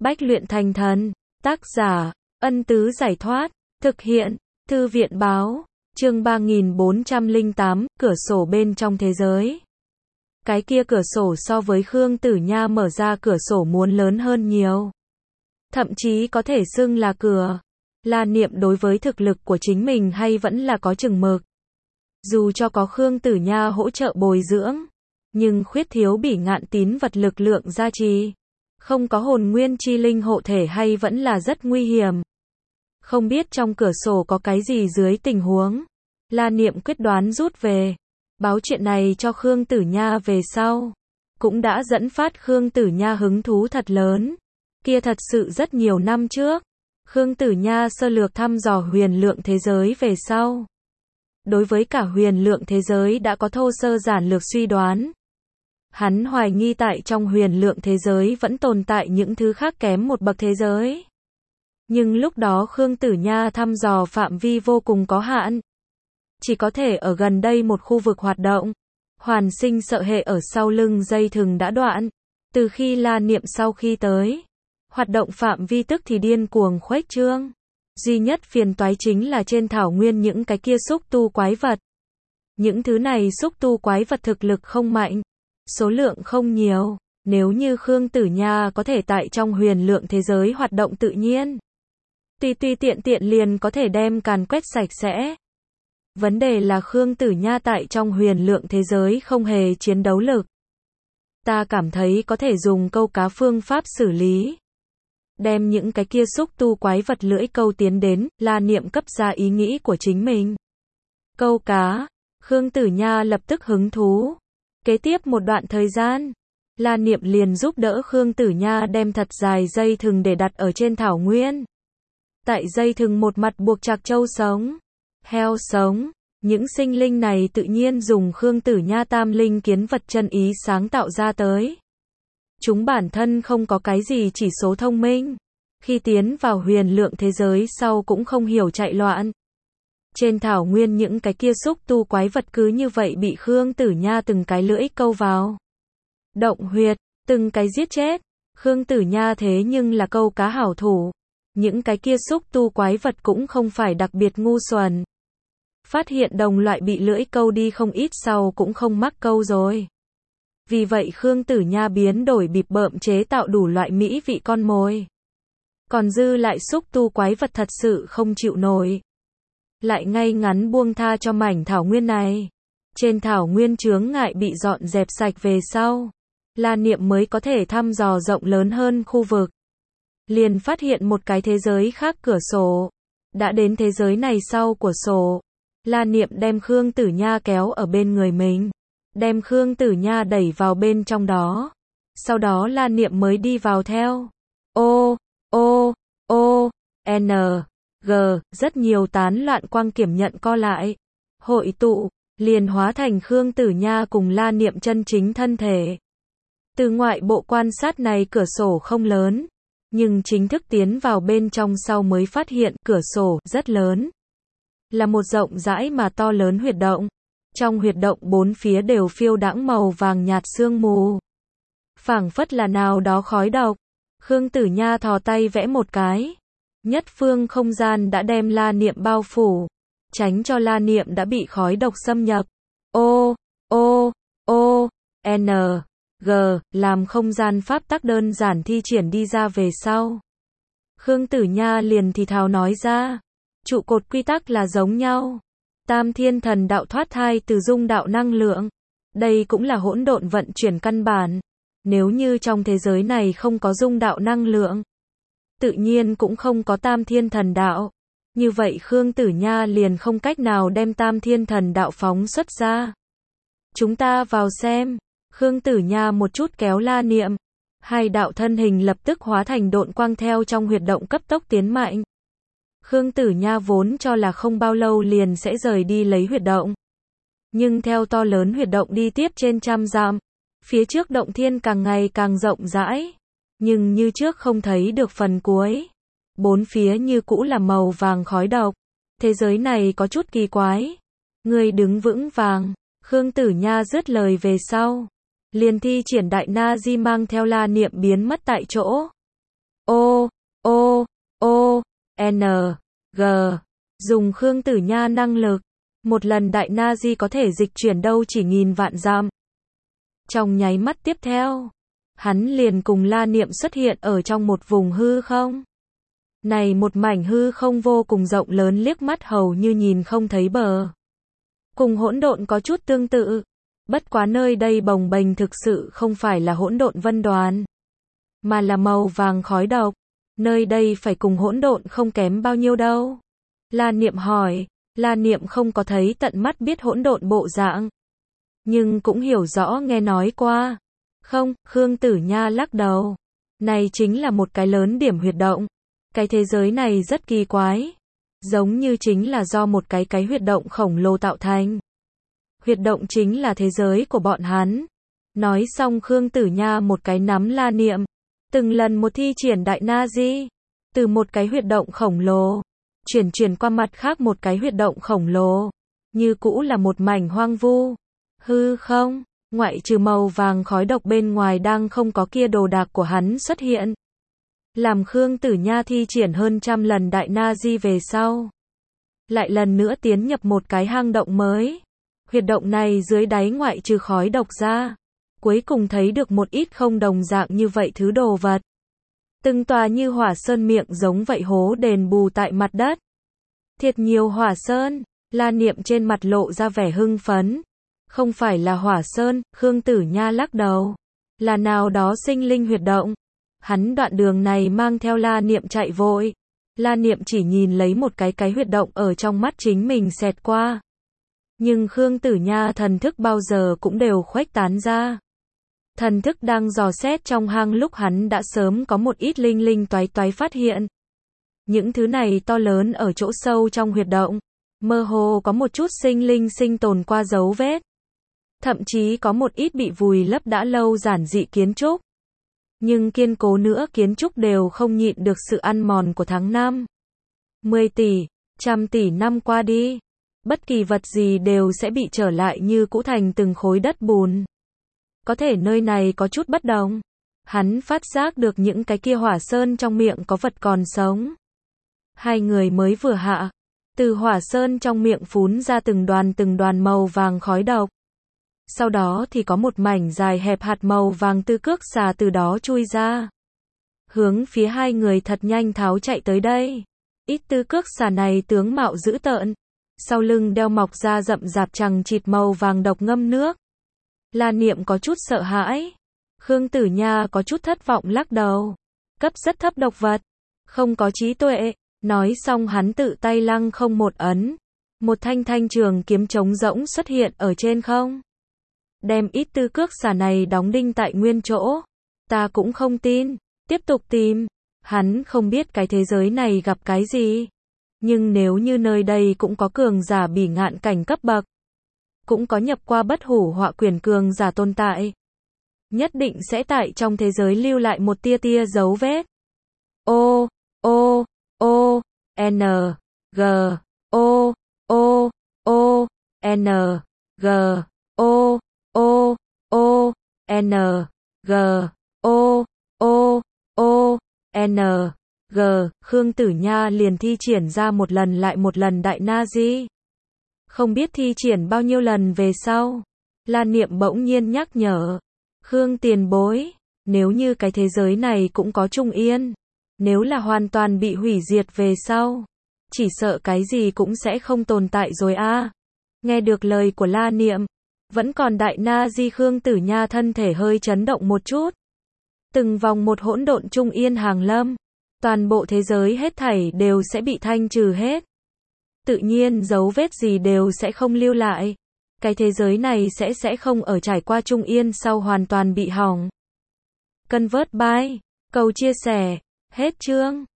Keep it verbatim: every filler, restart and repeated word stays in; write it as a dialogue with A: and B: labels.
A: Bách luyện thành thần. Tác giả, Ân Tứ Giải Thoát. Thực hiện, Thư viện Báo. Chương ba nghìn bốn trăm lẻ tám, cửa sổ bên trong thế giới. Cái kia cửa sổ so với Khương Tử Nha mở ra cửa sổ muốn lớn hơn nhiều. Thậm chí có thể xưng là cửa. La Niệm đối với thực lực của chính mình hay vẫn là có chừng mực. Dù cho có Khương Tử Nha hỗ trợ bồi dưỡng, nhưng khuyết thiếu Bỉ Ngạn Tín vật lực lượng gia trì. Không có hồn nguyên chi linh hộ thể hay vẫn là rất nguy hiểm. Không biết trong cửa sổ có cái gì dưới tình huống. La Niệm quyết đoán rút về. Báo chuyện này cho Khương Tử Nha về sau. Cũng đã dẫn phát Khương Tử Nha hứng thú thật lớn. Kia thật sự rất nhiều năm trước. Khương Tử Nha sơ lược thăm dò huyền lượng thế giới về sau. Đối với cả huyền lượng thế giới đã có thô sơ giản lược suy đoán. Hắn hoài nghi tại trong huyền lượng thế giới vẫn tồn tại những thứ khác kém một bậc thế giới. Nhưng lúc đó Khương Tử Nha thăm dò phạm vi vô cùng có hạn. Chỉ có thể ở gần đây một khu vực hoạt động. Hoàn Sinh sợ hệ ở sau lưng dây thừng đã đoạn. Từ khi La Niệm sau khi tới, hoạt động phạm vi tức thì điên cuồng khuếch trương. Duy nhất phiền toái chính là trên thảo nguyên những cái kia xúc tu quái vật. Những thứ này xúc tu quái vật thực lực không mạnh. Số lượng không nhiều. Nếu như Khương Tử Nha có thể tại trong huyền lượng thế giới hoạt động tự nhiên, tùy tùy tiện tiện liền có thể đem càn quét sạch sẽ. Vấn đề là Khương Tử Nha tại trong huyền lượng thế giới không hề chiến đấu lực. Ta cảm thấy có thể dùng câu cá phương pháp xử lý. Đem những cái kia xúc tu quái vật lưỡi câu tiến đến, La Niệm cấp ra ý nghĩ của chính mình. Câu cá, Khương Tử Nha lập tức hứng thú. Kế tiếp một đoạn thời gian, La Niệm liền giúp đỡ Khương Tử Nha đem thật dài dây thừng để đặt ở trên thảo nguyên. Tại dây thừng một mặt buộc chặt trâu sống, heo sống. Những sinh linh này tự nhiên dùng Khương Tử Nha tam linh kiến vật chân ý sáng tạo ra tới. Chúng bản thân không có cái gì chỉ số thông minh. Khi tiến vào huyền lượng thế giới sau cũng không hiểu chạy loạn. Trên thảo nguyên những cái kia xúc tu quái vật cứ như vậy bị Khương Tử Nha từng cái lưỡi câu vào. Động huyệt, từng cái giết chết. Khương Tử Nha thế nhưng là câu cá hảo thủ. Những cái kia xúc tu quái vật cũng không phải đặc biệt ngu xuẩn. Phát hiện đồng loại bị lưỡi câu đi không ít sau cũng không mắc câu rồi. Vì vậy Khương Tử Nha biến đổi bịp bợm chế tạo đủ loại mỹ vị con mồi. Còn dư lại xúc tu quái vật thật sự không chịu nổi. Lại ngay ngắn buông tha cho mảnh thảo nguyên này. Trên thảo nguyên chướng ngại bị dọn dẹp sạch về sau, La Niệm mới có thể thăm dò rộng lớn hơn khu vực. Liền phát hiện một cái thế giới khác cửa sổ. Đã đến thế giới này sau của sổ, La Niệm đem Khương Tử Nha kéo ở bên người mình. Đem Khương Tử Nha đẩy vào bên trong đó. Sau đó La Niệm mới đi vào theo. O, O, O, N, G, rất nhiều tán loạn quang kiểm nhận co lại. Hội tụ, liền hóa thành Khương Tử Nha cùng La Niệm chân chính thân thể. Từ ngoại bộ quan sát này cửa sổ không lớn. Nhưng chính thức tiến vào bên trong sau mới phát hiện cửa sổ rất lớn. Là một rộng rãi mà to lớn huyệt động. Trong huyệt động bốn phía đều phiêu đãng màu vàng nhạt sương mù. Phảng phất là nào đó khói độc. Khương Tử Nha thò tay vẽ một cái. Nhất phương không gian đã đem La Niệm bao phủ. Tránh cho La Niệm đã bị khói độc xâm nhập. O, O, O, N, G, làm không gian pháp tắc đơn giản thi triển đi ra về sau. Khương Tử Nha liền thì thào nói ra. Trụ cột quy tắc là giống nhau. Tam thiên thần đạo thoát thai từ dung đạo năng lượng. Đây cũng là hỗn độn vận chuyển căn bản. Nếu như trong thế giới này không có dung đạo năng lượng, tự nhiên cũng không có tam thiên thần đạo. Như vậy Khương Tử Nha liền không cách nào đem tam thiên thần đạo phóng xuất ra. Chúng ta vào xem. Khương Tử Nha một chút kéo La Niệm. Hai đạo thân hình lập tức hóa thành độn quang theo trong huyệt động cấp tốc tiến mạnh. Khương Tử Nha vốn cho là không bao lâu liền sẽ rời đi lấy huyệt động. Nhưng theo to lớn huyệt động đi tiếp trên trăm dặm, phía trước động thiên càng ngày càng rộng rãi. Nhưng như trước không thấy được phần cuối. Bốn phía như cũ là màu vàng khói độc. Thế giới này có chút kỳ quái. Người đứng vững vàng. Khương Tử Nha dứt lời về sau. Liền thi triển đại na di mang theo La Niệm biến mất tại chỗ. Ô, N, G. Dùng Khương Tử Nha năng lực, một lần đại na di có thể dịch chuyển đâu chỉ nghìn vạn dặm. Trong nháy mắt tiếp theo, hắn liền cùng La Niệm xuất hiện ở trong một vùng hư không. Này một mảnh hư không vô cùng rộng lớn, liếc mắt hầu như nhìn không thấy bờ. Cùng hỗn độn có chút tương tự, bất quá nơi đây bồng bềnh thực sự không phải là hỗn độn vân đoàn, mà là màu vàng khói độc. Nơi đây phải cùng hỗn độn không kém bao nhiêu đâu. La Niệm hỏi, La Niệm không có thấy tận mắt biết hỗn độn bộ dạng, nhưng cũng hiểu rõ nghe nói qua. Không, Khương Tử Nha lắc đầu. Này chính là một cái lớn điểm huyệt động. Cái thế giới này rất kỳ quái, giống như chính là do một cái cái huyệt động khổng lồ tạo thành. Huyệt động chính là thế giới của bọn hắn. Nói xong Khương Tử Nha một cái nắm La Niệm, từng lần một thi triển đại na di, từ một cái huyệt động khổng lồ, chuyển chuyển qua mặt khác một cái huyệt động khổng lồ, như cũ là một mảnh hoang vu. Hư không, ngoại trừ màu vàng khói độc bên ngoài đang không có kia đồ đạc của hắn xuất hiện. Làm Khương Tử Nha thi triển hơn trăm lần đại na di về sau, lại lần nữa tiến nhập một cái hang động mới. Huyệt động này dưới đáy ngoại trừ khói độc ra, cuối cùng thấy được một ít không đồng dạng như vậy thứ đồ vật. Từng tòa như hỏa sơn miệng giống vậy hố đền bù tại mặt đất. Thiệt nhiều hỏa sơn, La Niệm trên mặt lộ ra vẻ hưng phấn. Không phải là hỏa sơn, Khương Tử Nha lắc đầu. Là nào đó sinh linh huyệt động. Hắn đoạn đường này mang theo La Niệm chạy vội. La Niệm chỉ nhìn lấy một cái cái huyệt động ở trong mắt chính mình xẹt qua. Nhưng Khương Tử Nha thần thức bao giờ cũng đều khuếch tán ra. Thần thức đang dò xét trong hang lúc hắn đã sớm có một ít linh linh toái toái phát hiện. Những thứ này to lớn ở chỗ sâu trong huyệt động, mơ hồ có một chút sinh linh sinh tồn qua dấu vết. Thậm chí có một ít bị vùi lấp đã lâu giản dị kiến trúc. Nhưng kiên cố nữa kiến trúc đều không nhịn được sự ăn mòn của tháng năm. Mười tỷ, trăm tỷ năm qua đi, bất kỳ vật gì đều sẽ bị trở lại như cũ thành từng khối đất bùn. Có thể nơi này có chút bất đồng. Hắn phát giác được những cái kia hỏa sơn trong miệng có vật còn sống. Hai người mới vừa hạ, từ hỏa sơn trong miệng phún ra từng đoàn từng đoàn màu vàng khói độc. Sau đó thì có một mảnh dài hẹp hạt màu vàng tư cước xà từ đó chui ra. Hướng phía hai người thật nhanh tháo chạy tới đây. Ít tư cước xà này tướng mạo dữ tợn. Sau lưng đeo mọc ra rậm rạp chằng chịt màu vàng độc ngâm nước. La Niệm có chút sợ hãi. Khương Tử Nha có chút thất vọng lắc đầu. Cấp rất thấp độc vật. Không có trí tuệ. Nói xong hắn tự tay lăng không một ấn. Một thanh thanh trường kiếm trống rỗng xuất hiện ở trên không. Đem ít tư cước xà này đóng đinh tại nguyên chỗ. Ta cũng không tin. Tiếp tục tìm. Hắn không biết cái thế giới này gặp cái gì. Nhưng nếu như nơi đây cũng có cường giả bỉ ngạn cảnh cấp bậc, cũng có nhập qua bất hủ họa quyển cường giả tồn tại, nhất định sẽ tại trong thế giới lưu lại một tia tia dấu vết. O, O, O, N, G, O, O, O, N, G, O, O, O, N, G, O, O, O, N, G. Khương Tử Nha liền thi triển ra một lần lại một lần đại na di. Không biết thi triển bao nhiêu lần về sau, La Niệm bỗng nhiên nhắc nhở. Khương tiền bối, nếu như cái thế giới này cũng có Trung Yên, nếu là hoàn toàn bị hủy diệt về sau, chỉ sợ cái gì cũng sẽ không tồn tại rồi a. À. Nghe được lời của La Niệm, vẫn còn đại na di Khương Tử Nha thân thể hơi chấn động một chút. Từng vòng một hỗn độn Trung Yên hàng lâm, toàn bộ thế giới hết thảy đều sẽ bị thanh trừ hết. Tự nhiên dấu vết gì đều sẽ không lưu lại. Cái thế giới này sẽ sẽ không ở trải qua Trung Yên sau hoàn toàn bị hỏng. Convert by, cầu chia sẻ, hết chương.